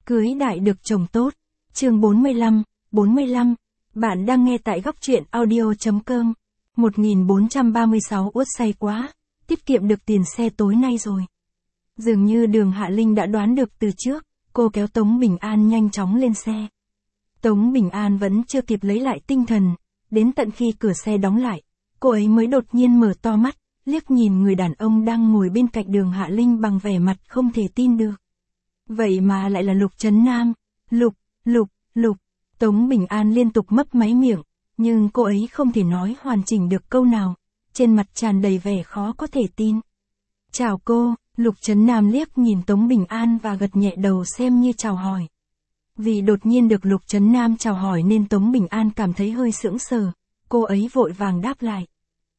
Cưới đại được chồng tốt. Chương 45. Bạn đang nghe tại góc truyện audio.com. 1436 uất say quá. Tiết kiệm được tiền xe tối nay rồi. Dường như Đường Hạ Linh đã đoán được từ trước, cô kéo Tống Bình An nhanh chóng lên xe. Tống Bình An vẫn chưa kịp lấy lại tinh thần, đến tận khi cửa xe đóng lại, cô ấy mới đột nhiên mở to mắt, liếc nhìn người đàn ông đang ngồi bên cạnh Đường Hạ Linh bằng vẻ mặt không thể tin được. Vậy mà lại là Lục Trấn Nam. Lục. Tống Bình An liên tục mấp máy miệng, nhưng cô ấy không thể nói hoàn chỉnh được câu nào, trên mặt tràn đầy vẻ khó có thể tin. Chào cô, Lục Trấn Nam liếc nhìn Tống Bình An và gật nhẹ đầu xem như chào hỏi. Vì đột nhiên được Lục Trấn Nam chào hỏi nên Tống Bình An cảm thấy hơi sững sờ, cô ấy vội vàng đáp lại.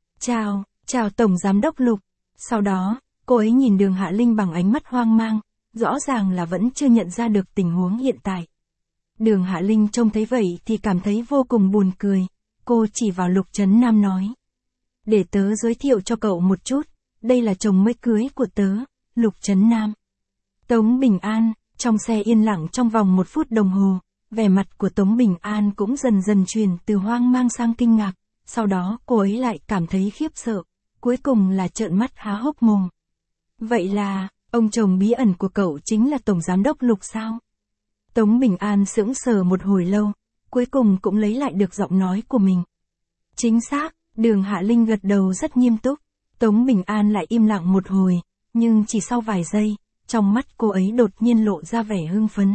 Chào Tổng Giám đốc Lục. Sau đó, cô ấy nhìn Đường Hạ Linh bằng ánh mắt hoang mang, rõ ràng là vẫn chưa nhận ra được tình huống hiện tại. Đường Hạ Linh trông thấy vậy thì cảm thấy vô cùng buồn cười, cô chỉ vào Lục Trấn Nam nói. Để tớ giới thiệu cho cậu một chút, đây là chồng mới cưới của tớ, Lục Trấn Nam. Tống Bình An, trong xe yên lặng trong vòng 1 phút đồng hồ, vẻ mặt của Tống Bình An cũng dần dần chuyển từ hoang mang sang kinh ngạc, sau đó cô ấy lại cảm thấy khiếp sợ, cuối cùng là trợn mắt há hốc mồm. Vậy là, ông chồng bí ẩn của cậu chính là Tổng Giám đốc Lục sao? Tống Bình An sững sờ một hồi lâu, cuối cùng cũng lấy lại được giọng nói của mình. Chính xác, Đường Hạ Linh gật đầu rất nghiêm túc. Tống Bình An lại im lặng một hồi, nhưng chỉ sau vài giây, trong mắt cô ấy đột nhiên lộ ra vẻ hưng phấn.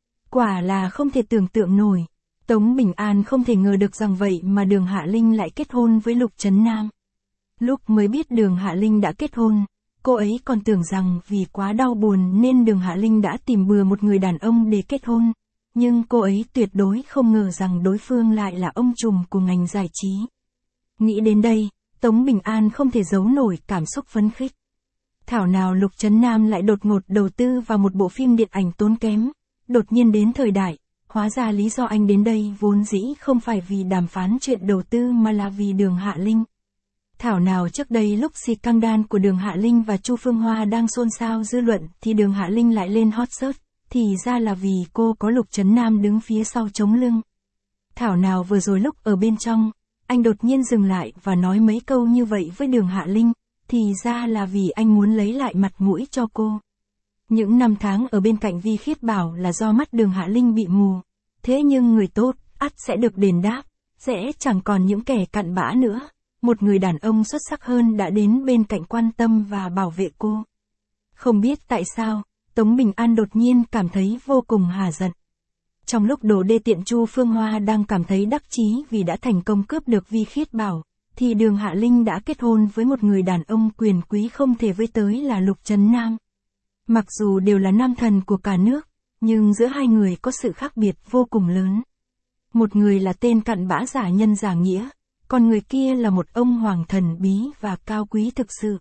Quả là không thể tưởng tượng nổi. Tống Bình An không thể ngờ được rằng vậy mà Đường Hạ Linh lại kết hôn với Lục Trấn Nam. Lúc mới biết Đường Hạ Linh đã kết hôn, cô ấy còn tưởng rằng vì quá đau buồn nên Đường Hạ Linh đã tìm bừa một người đàn ông để kết hôn. Nhưng cô ấy tuyệt đối không ngờ rằng đối phương lại là ông trùm của ngành giải trí. Nghĩ đến đây, Tống Bình An không thể giấu nổi cảm xúc phấn khích. Thảo nào Lục Trấn Nam lại đột ngột đầu tư vào một bộ phim điện ảnh tốn kém, đột nhiên đến thời đại, hóa ra lý do anh đến đây vốn dĩ không phải vì đàm phán chuyện đầu tư mà là vì Đường Hạ Linh. Thảo nào trước đây lúc scandal của Đường Hạ Linh và Chu Phương Hoa đang xôn xao dư luận thì Đường Hạ Linh lại lên hot search, thì ra là vì cô có Lục Trấn Nam đứng phía sau chống lưng. Thảo nào vừa rồi lúc ở bên trong, anh đột nhiên dừng lại và nói mấy câu như vậy với Đường Hạ Linh, thì ra là vì anh muốn lấy lại mặt mũi cho cô. Những năm tháng ở bên cạnh Vi Khiết bảo là do mắt Đường Hạ Linh bị mù, thế nhưng người tốt, ắt sẽ được đền đáp, sẽ chẳng còn những kẻ cặn bã nữa. Một người đàn ông xuất sắc hơn đã đến bên cạnh quan tâm và bảo vệ cô. Không biết tại sao, Tống Bình An đột nhiên cảm thấy vô cùng hả giận. Trong lúc đồ đê tiện Chu Phương Hoa đang cảm thấy đắc chí vì đã thành công cướp được Vi Khiết bảo, thì Đường Hạ Linh đã kết hôn với một người đàn ông quyền quý không thể với tới là Lục Trấn Nam. Mặc dù đều là nam thần của cả nước, nhưng giữa hai người có sự khác biệt vô cùng lớn. Một người là tên cặn bã giả nhân giả nghĩa, còn người kia là một ông hoàng thần bí và cao quý thực sự.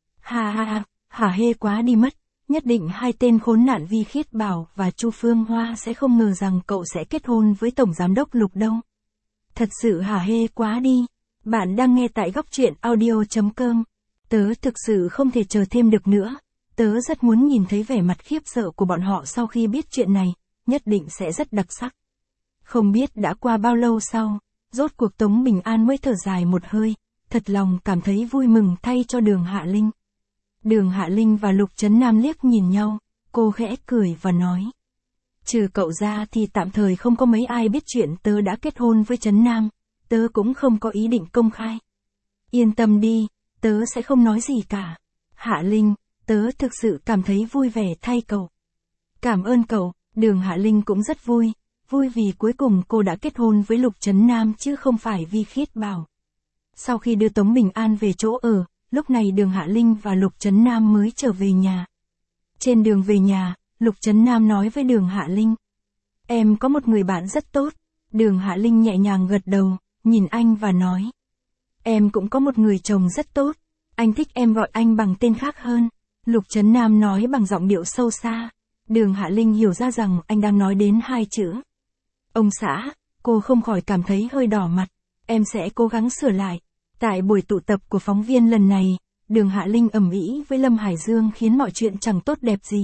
Hả hê quá đi mất, nhất định hai tên khốn nạn Vi Khiết bảo và Chu Phương Hoa sẽ không ngờ rằng cậu sẽ kết hôn với Tổng Giám đốc Lục đâu. Thật sự hả hê quá đi. Bạn đang nghe tại góc truyện audio.com. Tớ thực sự không thể chờ thêm được nữa. Tớ rất muốn nhìn thấy vẻ mặt khiếp sợ của bọn họ sau khi biết chuyện này, nhất định sẽ rất đặc sắc. Không biết đã qua bao lâu sau, rốt cuộc Tống Bình An mới thở dài một hơi, thật lòng cảm thấy vui mừng thay cho Đường Hạ Linh. Đường Hạ Linh và Lục Trấn Nam liếc nhìn nhau, cô khẽ cười và nói. Trừ cậu ra thì tạm thời không có mấy ai biết chuyện tớ đã kết hôn với Trấn Nam, tớ cũng không có ý định công khai. Yên tâm đi, tớ sẽ không nói gì cả. Hạ Linh, tớ thực sự cảm thấy vui vẻ thay cậu. Cảm ơn cậu. Đường Hạ Linh cũng rất vui vì cuối cùng cô đã kết hôn với Lục Trấn Nam chứ không phải Vi Khiết bảo. Sau khi đưa Tống Bình An về chỗ ở, lúc này Đường Hạ Linh và Lục Trấn Nam mới trở về nhà. Trên đường về nhà, Lục Trấn Nam nói với Đường Hạ Linh. Em có một người bạn rất tốt. Đường Hạ Linh nhẹ nhàng gật đầu, nhìn anh và nói. Em cũng có một người chồng rất tốt. Anh thích em gọi anh bằng tên khác hơn. Lục Trấn Nam nói bằng giọng điệu sâu xa. Đường Hạ Linh hiểu ra rằng anh đang nói đến 2 chữ. Ông xã, cô không khỏi cảm thấy hơi đỏ mặt. Em sẽ cố gắng sửa lại. Tại buổi tụ tập của phóng viên lần này, Đường Hạ Linh ầm ĩ với Lâm Hải Dương khiến mọi chuyện chẳng tốt đẹp gì,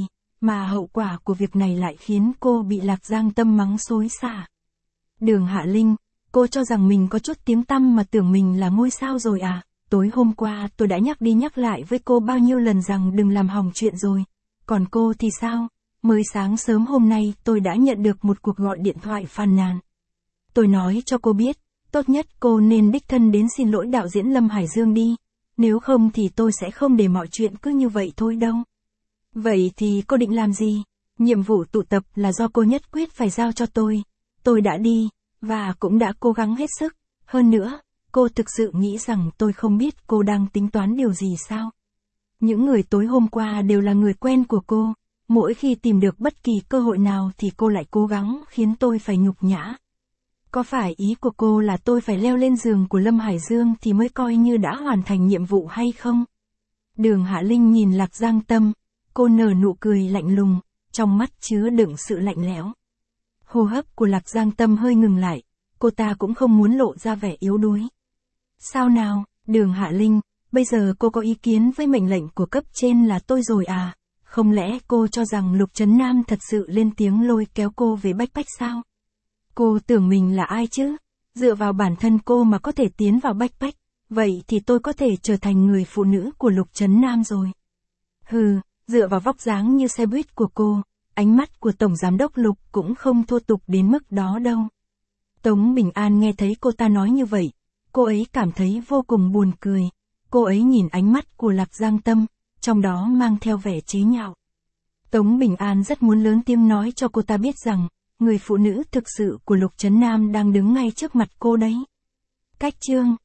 mà hậu quả của việc này lại khiến cô bị Lạc Giang Tâm mắng xối xả. Đường Hạ Linh, cô cho rằng mình có chút tiếng tăm mà tưởng mình là ngôi sao rồi à? Tối hôm qua tôi đã nhắc đi nhắc lại với cô bao nhiêu lần rằng đừng làm hỏng chuyện rồi. Còn cô thì sao? Mới sáng sớm hôm nay tôi đã nhận được một cuộc gọi điện thoại phàn nàn. Tôi nói cho cô biết, tốt nhất cô nên đích thân đến xin lỗi đạo diễn Lâm Hải Dương đi. Nếu không thì tôi sẽ không để mọi chuyện cứ như vậy thôi đâu. Vậy thì cô định làm gì? Nhiệm vụ tụ tập là do cô nhất quyết phải giao cho tôi. Tôi đã đi, và cũng đã cố gắng hết sức. Hơn nữa, cô thực sự nghĩ rằng tôi không biết cô đang tính toán điều gì sao? Những người tối hôm qua đều là người quen của cô. Mỗi khi tìm được bất kỳ cơ hội nào thì cô lại cố gắng khiến tôi phải nhục nhã. Có phải ý của cô là tôi phải leo lên giường của Lâm Hải Dương thì mới coi như đã hoàn thành nhiệm vụ hay không? Đường Hạ Linh nhìn Lạc Giang Tâm, cô nở nụ cười lạnh lùng, trong mắt chứa đựng sự lạnh lẽo. Hô hấp của Lạc Giang Tâm hơi ngừng lại, cô ta cũng không muốn lộ ra vẻ yếu đuối. Sao nào, Đường Hạ Linh, bây giờ cô có ý kiến với mệnh lệnh của cấp trên là tôi rồi à? Không lẽ cô cho rằng Lục Trấn Nam thật sự lên tiếng lôi kéo cô về Bách Bách sao? Cô tưởng mình là ai chứ? Dựa vào bản thân cô mà có thể tiến vào Bách Bách, vậy thì tôi có thể trở thành người phụ nữ của Lục Trấn Nam rồi. Hừ, dựa vào vóc dáng như xe buýt của cô, ánh mắt của Tổng Giám đốc Lục cũng không thô tục đến mức đó đâu. Tống Bình An nghe thấy cô ta nói như vậy, cô ấy cảm thấy vô cùng buồn cười. Cô ấy nhìn ánh mắt của Lạc Giang Tâm, trong đó mang theo vẻ chế nhạo. Tống Bình An rất muốn lớn tiếng nói cho cô ta biết rằng, người phụ nữ thực sự của Lục Trấn Nam đang đứng ngay trước mặt cô đấy. Cách chương